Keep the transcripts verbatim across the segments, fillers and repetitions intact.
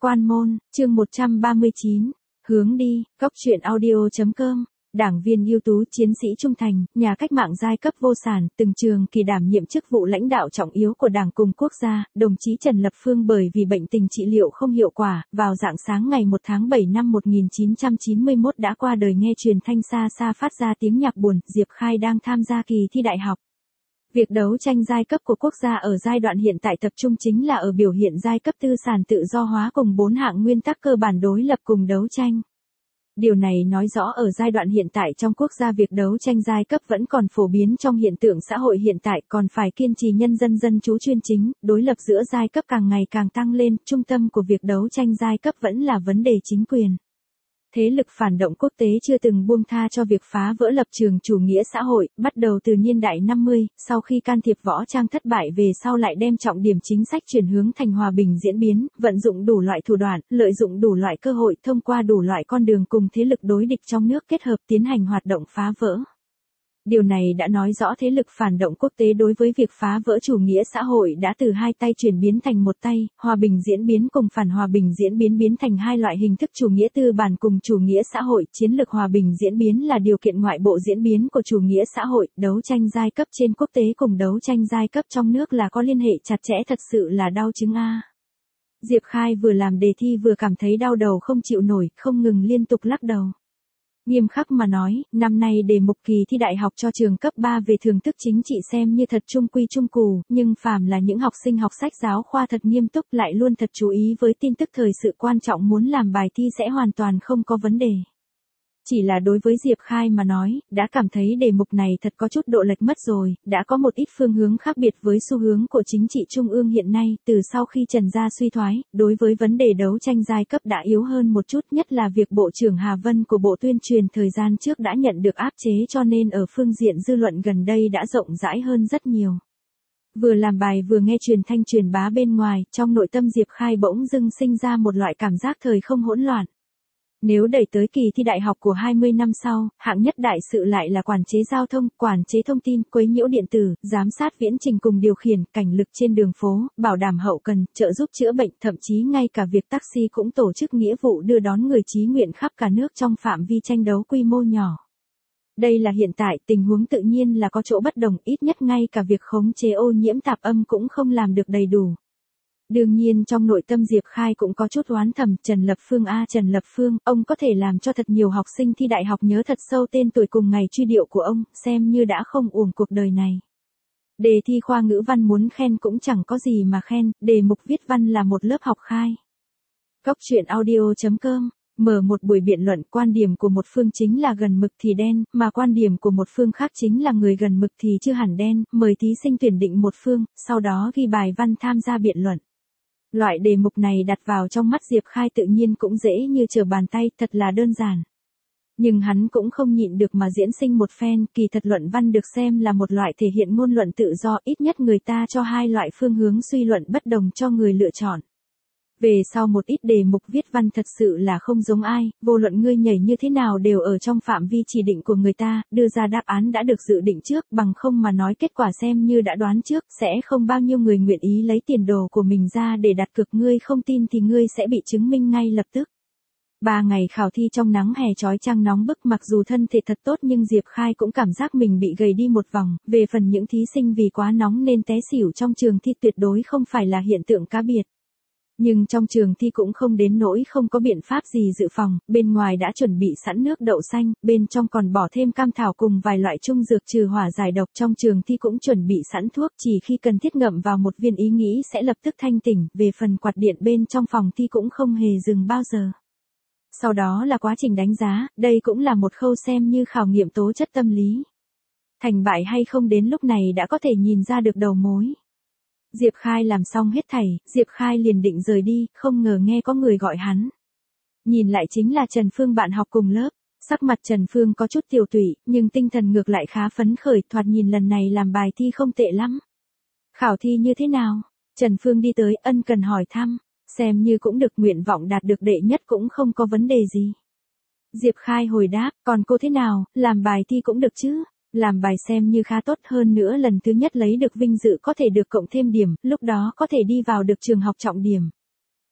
Quan môn, chương một trăm ba mươi chín, hướng đi, góc truyện audio chấm com. Đảng viên ưu tú, chiến sĩ trung thành, nhà cách mạng giai cấp vô sản, từng trường kỳ đảm nhiệm chức vụ lãnh đạo trọng yếu của Đảng cùng quốc gia, đồng chí Trần Lập Phương bởi vì bệnh tình trị liệu không hiệu quả, vào rạng sáng ngày một tháng bảy năm một nghìn chín trăm chín mươi mốt đã qua đời. Nghe truyền thanh xa xa phát ra tiếng nhạc buồn, Diệp Khai đang tham gia kỳ thi đại học. Việc đấu tranh giai cấp của quốc gia ở giai đoạn hiện tại tập trung chính là ở biểu hiện giai cấp tư sản tự do hóa cùng bốn hạng nguyên tắc cơ bản đối lập cùng đấu tranh. Điều này nói rõ ở giai đoạn hiện tại trong quốc gia việc đấu tranh giai cấp vẫn còn phổ biến trong hiện tượng xã hội hiện tại, còn phải kiên trì nhân dân dân chủ chuyên chính, đối lập giữa giai cấp càng ngày càng tăng lên, trung tâm của việc đấu tranh giai cấp vẫn là vấn đề chính quyền. Thế lực phản động quốc tế chưa từng buông tha cho việc phá vỡ lập trường chủ nghĩa xã hội, bắt đầu từ niên đại năm mươi, sau khi can thiệp võ trang thất bại về sau lại đem trọng điểm chính sách chuyển hướng thành hòa bình diễn biến, vận dụng đủ loại thủ đoạn, lợi dụng đủ loại cơ hội, thông qua đủ loại con đường cùng thế lực đối địch trong nước kết hợp tiến hành hoạt động phá vỡ. Điều này đã nói rõ thế lực phản động quốc tế đối với việc phá vỡ chủ nghĩa xã hội đã từ hai tay chuyển biến thành một tay, hòa bình diễn biến cùng phản hòa bình diễn biến biến thành hai loại hình thức chủ nghĩa tư bản cùng chủ nghĩa xã hội. Chiến lược hòa bình diễn biến là điều kiện ngoại bộ diễn biến của chủ nghĩa xã hội, đấu tranh giai cấp trên quốc tế cùng đấu tranh giai cấp trong nước là có liên hệ chặt chẽ, thật sự là đau chứng a. Diệp Khai vừa làm đề thi vừa cảm thấy đau đầu không chịu nổi, không ngừng liên tục lắc đầu. Nghiêm khắc mà nói, năm nay đề mục kỳ thi đại học cho trường cấp ba về thường thức chính trị xem như thật trung quy trung cù, nhưng phàm là những học sinh học sách giáo khoa thật nghiêm túc lại luôn thật chú ý với tin tức thời sự quan trọng muốn làm bài thi sẽ hoàn toàn không có vấn đề. Chỉ là đối với Diệp Khai mà nói, đã cảm thấy đề mục này thật có chút độ lệch mất rồi, đã có một ít phương hướng khác biệt với xu hướng của chính trị trung ương hiện nay, từ sau khi Trần gia suy thoái, đối với vấn đề đấu tranh giai cấp đã yếu hơn một chút, nhất là việc Bộ trưởng Hà Vân của Bộ Tuyên truyền thời gian trước đã nhận được áp chế, cho nên ở phương diện dư luận gần đây đã rộng rãi hơn rất nhiều. Vừa làm bài vừa nghe truyền thanh truyền bá bên ngoài, trong nội tâm Diệp Khai bỗng dưng sinh ra một loại cảm giác thời không hỗn loạn. Nếu đẩy tới kỳ thi đại học của hai mươi năm sau, hạng nhất đại sự lại là quản chế giao thông, quản chế thông tin, quấy nhiễu điện tử, giám sát viễn trình cùng điều khiển, cảnh lực trên đường phố, bảo đảm hậu cần, trợ giúp chữa bệnh, thậm chí ngay cả việc taxi cũng tổ chức nghĩa vụ đưa đón người chí nguyện khắp cả nước trong phạm vi tranh đấu quy mô nhỏ. Đây là hiện tại, tình huống tự nhiên là có chỗ bất đồng, ít nhất ngay cả việc khống chế ô nhiễm tạp âm cũng không làm được đầy đủ. Đương nhiên trong nội tâm Diệp Khai cũng có chút oán thầm, Trần Lập Phương a Trần Lập Phương, ông có thể làm cho thật nhiều học sinh thi đại học nhớ thật sâu tên tuổi cùng ngày truy điệu của ông, xem như đã không uổng cuộc đời này. Đề thi khoa ngữ văn muốn khen cũng chẳng có gì mà khen, đề mục viết văn là một lớp học khai. Góc truyện audio chấm com. Mở một buổi biện luận, quan điểm của một phương chính là gần mực thì đen, mà quan điểm của một phương khác chính là người gần mực thì chưa hẳn đen, mời thí sinh tuyển định một phương, sau đó ghi bài văn tham gia biện luận. Loại đề mục này đặt vào trong mắt Diệp Khai tự nhiên cũng dễ như trở bàn tay, thật là đơn giản. Nhưng hắn cũng không nhịn được mà diễn sinh một phen, kỳ thật luận văn được xem là một loại thể hiện ngôn luận tự do, ít nhất người ta cho hai loại phương hướng suy luận bất đồng cho người lựa chọn. Về sau một ít đề mục viết văn thật sự là không giống ai, vô luận ngươi nhảy như thế nào đều ở trong phạm vi chỉ định của người ta, đưa ra đáp án đã được dự định trước, bằng không mà nói kết quả xem như đã đoán trước, sẽ không bao nhiêu người nguyện ý lấy tiền đồ của mình ra để đặt cược, ngươi không tin thì ngươi sẽ bị chứng minh ngay lập tức. Ba ngày khảo thi trong nắng hè chói chang nóng bức, mặc dù thân thể thật tốt nhưng Diệp Khai cũng cảm giác mình bị gầy đi một vòng, về phần những thí sinh vì quá nóng nên té xỉu trong trường thi tuyệt đối không phải là hiện tượng cá biệt. Nhưng trong trường thi cũng không đến nỗi không có biện pháp gì dự phòng, bên ngoài đã chuẩn bị sẵn nước đậu xanh, bên trong còn bỏ thêm cam thảo cùng vài loại trung dược trừ hỏa giải độc, trong trường thi cũng chuẩn bị sẵn thuốc, chỉ khi cần thiết ngậm vào một viên ý nghĩ sẽ lập tức thanh tỉnh, về phần quạt điện bên trong phòng thi cũng không hề dừng bao giờ. Sau đó là quá trình đánh giá, đây cũng là một khâu xem như khảo nghiệm tố chất tâm lý. Thành bại hay không đến lúc này đã có thể nhìn ra được đầu mối. Diệp Khai làm xong hết thảy, Diệp Khai liền định rời đi, không ngờ nghe có người gọi hắn. Nhìn lại chính là Trần Phương bạn học cùng lớp, sắc mặt Trần Phương có chút tiều tụy, nhưng tinh thần ngược lại khá phấn khởi, thoạt nhìn lần này làm bài thi không tệ lắm. Khảo thi như thế nào? Trần Phương đi tới ân cần hỏi thăm, xem như cũng được, nguyện vọng đạt được đệ nhất cũng không có vấn đề gì. Diệp Khai hồi đáp, còn cô thế nào, làm bài thi cũng được chứ? Làm bài xem như khá tốt, hơn nữa lần thứ nhất lấy được vinh dự có thể được cộng thêm điểm, lúc đó có thể đi vào được trường học trọng điểm.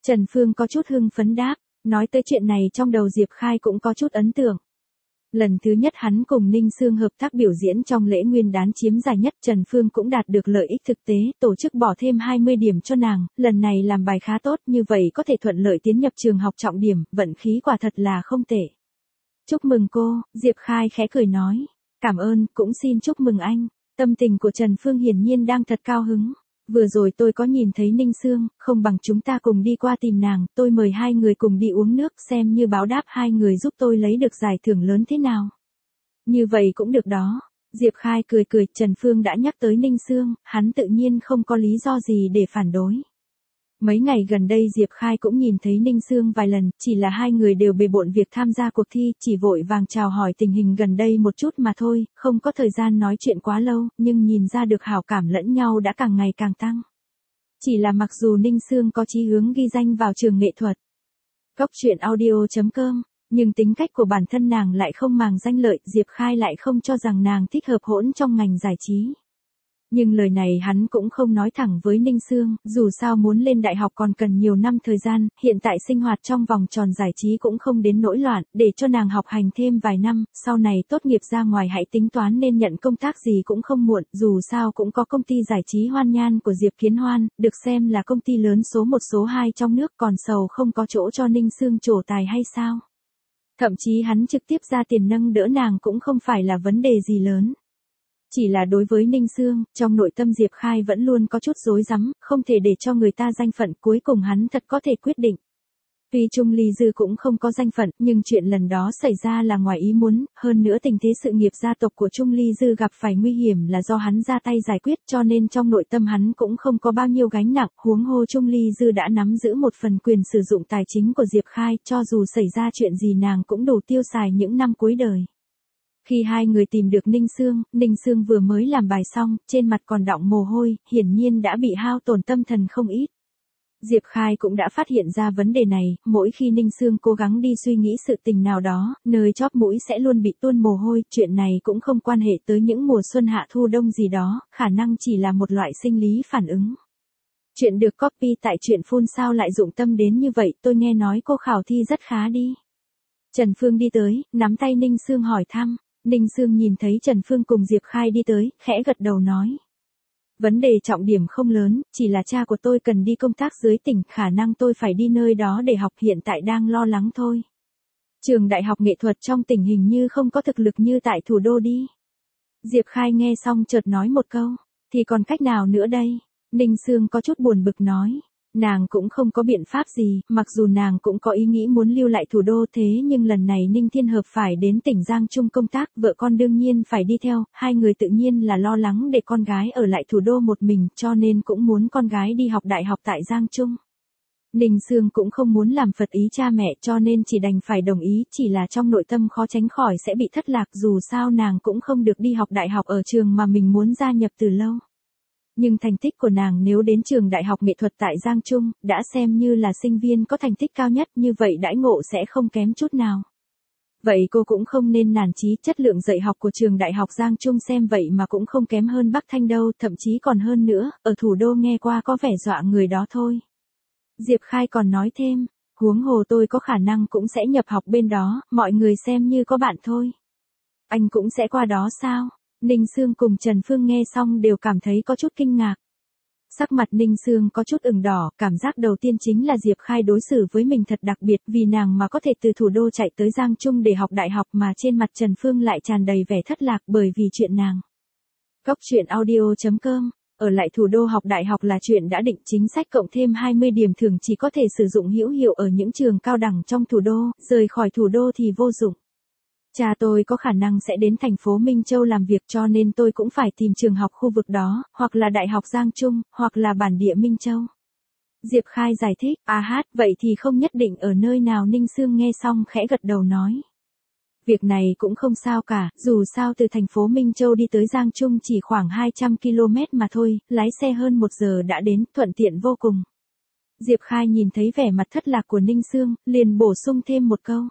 Trần Phương có chút hưng phấn đáp, nói tới chuyện này trong đầu Diệp Khai cũng có chút ấn tượng. Lần thứ nhất hắn cùng Ninh Sương hợp tác biểu diễn trong lễ nguyên đán chiếm giải nhất, Trần Phương cũng đạt được lợi ích thực tế, tổ chức bỏ thêm hai mươi điểm cho nàng, lần này làm bài khá tốt, như vậy có thể thuận lợi tiến nhập trường học trọng điểm, vận khí quả thật là không tệ. Chúc mừng cô, Diệp Khai khẽ cười nói. Cảm ơn, cũng xin chúc mừng anh. Tâm tình của Trần Phương hiển nhiên đang thật cao hứng. Vừa rồi tôi có nhìn thấy Ninh Sương, không bằng chúng ta cùng đi qua tìm nàng, tôi mời hai người cùng đi uống nước xem như báo đáp hai người giúp tôi lấy được giải thưởng lớn thế nào. Như vậy cũng được đó. Diệp Khai cười cười, Trần Phương đã nhắc tới Ninh Sương, hắn tự nhiên không có lý do gì để phản đối. Mấy ngày gần đây Diệp Khai cũng nhìn thấy Ninh Sương vài lần, chỉ là hai người đều bề bộn việc tham gia cuộc thi, chỉ vội vàng chào hỏi tình hình gần đây một chút mà thôi, không có thời gian nói chuyện quá lâu, nhưng nhìn ra được hảo cảm lẫn nhau đã càng ngày càng tăng. Chỉ là mặc dù Ninh Sương có chí hướng ghi danh vào trường nghệ thuật, Cốc truyện audio chấm com, nhưng tính cách của bản thân nàng lại không màng danh lợi, Diệp Khai lại không cho rằng nàng thích hợp hỗn trong ngành giải trí. Nhưng lời này hắn cũng không nói thẳng với Ninh Sương, dù sao muốn lên đại học còn cần nhiều năm thời gian, hiện tại sinh hoạt trong vòng tròn giải trí cũng không đến nỗi loạn, để cho nàng học hành thêm vài năm, sau này tốt nghiệp ra ngoài hãy tính toán nên nhận công tác gì cũng không muộn, dù sao cũng có công ty giải trí Hoan Nhan của Diệp Kiến Hoan, được xem là công ty lớn số một số hai trong nước, còn sầu không có chỗ cho Ninh Sương trổ tài hay sao? Thậm chí hắn trực tiếp ra tiền nâng đỡ nàng cũng không phải là vấn đề gì lớn. Chỉ là đối với Ninh Sương, trong nội tâm Diệp Khai vẫn luôn có chút rối rắm, không thể để cho người ta danh phận, cuối cùng hắn thật có thể quyết định. Tuy Trung Ly Dư cũng không có danh phận, nhưng chuyện lần đó xảy ra là ngoài ý muốn, hơn nữa tình thế sự nghiệp gia tộc của Trung Ly Dư gặp phải nguy hiểm là do hắn ra tay giải quyết, cho nên trong nội tâm hắn cũng không có bao nhiêu gánh nặng, huống hồ Trung Ly Dư đã nắm giữ một phần quyền sử dụng tài chính của Diệp Khai, cho dù xảy ra chuyện gì nàng cũng đủ tiêu xài những năm cuối đời. Khi hai người tìm được Ninh Sương, Ninh Sương vừa mới làm bài xong, trên mặt còn đọng mồ hôi, hiển nhiên đã bị hao tổn tâm thần không ít. Diệp Khai cũng đã phát hiện ra vấn đề này, mỗi khi Ninh Sương cố gắng đi suy nghĩ sự tình nào đó, nơi chóp mũi sẽ luôn bị tuôn mồ hôi, chuyện này cũng không quan hệ tới những mùa xuân hạ thu đông gì đó, khả năng chỉ là một loại sinh lý phản ứng. Chuyện được copy tại truyện phun sao lại dụng tâm đến như vậy, tôi nghe nói cô khảo thi rất khá đi. Trần Phương đi tới, nắm tay Ninh Sương hỏi thăm. Ninh Sương nhìn thấy Trần Phương cùng Diệp Khai đi tới, khẽ gật đầu nói. Vấn đề trọng điểm không lớn, chỉ là cha của tôi cần đi công tác dưới tỉnh, khả năng tôi phải đi nơi đó để học, hiện tại đang lo lắng thôi. Trường đại học nghệ thuật trong tỉnh hình như không có thực lực như tại thủ đô đi. Diệp Khai nghe xong chợt nói một câu, thì còn cách nào nữa đây? Ninh Sương có chút buồn bực nói. Nàng cũng không có biện pháp gì, mặc dù nàng cũng có ý nghĩ muốn lưu lại thủ đô thế nhưng lần này Ninh Thiên Hợp phải đến tỉnh Giang Trung công tác, vợ con đương nhiên phải đi theo, hai người tự nhiên là lo lắng để con gái ở lại thủ đô một mình, cho nên cũng muốn con gái đi học đại học tại Giang Trung. Ninh Sương cũng không muốn làm phật ý cha mẹ cho nên chỉ đành phải đồng ý, chỉ là trong nội tâm khó tránh khỏi sẽ bị thất lạc, dù sao nàng cũng không được đi học đại học ở trường mà mình muốn gia nhập từ lâu. Nhưng thành tích của nàng nếu đến trường đại học nghệ thuật tại Giang Trung, đã xem như là sinh viên có thành tích cao nhất, như vậy đãi ngộ sẽ không kém chút nào. Vậy cô cũng không nên nản chí, chất lượng dạy học của trường đại học Giang Trung xem vậy mà cũng không kém hơn Bắc Thanh đâu, thậm chí còn hơn nữa, ở thủ đô nghe qua có vẻ dọa người đó thôi. Diệp Khai còn nói thêm, huống hồ tôi có khả năng cũng sẽ nhập học bên đó, mọi người xem như có bạn thôi. Anh cũng sẽ qua đó sao? Ninh Sương cùng Trần Phương nghe xong đều cảm thấy có chút kinh ngạc. Sắc mặt Ninh Sương có chút ửng đỏ, cảm giác đầu tiên chính là Diệp Khai đối xử với mình thật đặc biệt, vì nàng mà có thể từ thủ đô chạy tới Giang Trung để học đại học mà trên mặt Trần Phương lại tràn đầy vẻ thất lạc bởi vì chuyện nàng. Cốc truyện audio chấm com, ở lại thủ đô học đại học là chuyện đã định, chính sách cộng thêm hai mươi điểm thường chỉ có thể sử dụng hữu hiệu ở những trường cao đẳng trong thủ đô, rời khỏi thủ đô thì vô dụng. Cha tôi có khả năng sẽ đến thành phố Minh Châu làm việc cho nên tôi cũng phải tìm trường học khu vực đó, hoặc là Đại học Giang Trung, hoặc là bản địa Minh Châu. Diệp Khai giải thích, à hát, vậy thì không nhất định ở nơi nào. Ninh Sương nghe xong khẽ gật đầu nói. Việc này cũng không sao cả, dù sao từ thành phố Minh Châu đi tới Giang Trung chỉ khoảng hai trăm ki lô mét mà thôi, lái xe hơn một giờ đã đến, thuận tiện vô cùng. Diệp Khai nhìn thấy vẻ mặt thất lạc của Ninh Sương, liền bổ sung thêm một câu.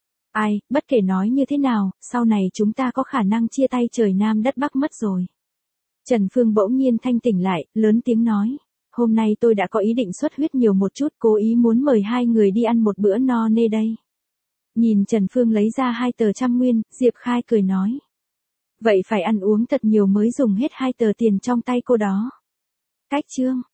Ai, bất kể nói như thế nào, sau này chúng ta có khả năng chia tay trời Nam đất Bắc mất rồi. Trần Phương bỗng nhiên thanh tỉnh lại, lớn tiếng nói. hôm nay tôi đã có ý định xuất huyết nhiều một chút, cố ý muốn mời hai người đi ăn một bữa no nê đây. Nhìn Trần Phương lấy ra hai tờ trăm nguyên, Diệp Khai cười nói. Vậy phải ăn uống thật nhiều mới dùng hết hai tờ tiền trong tay cô đó. Cách chương.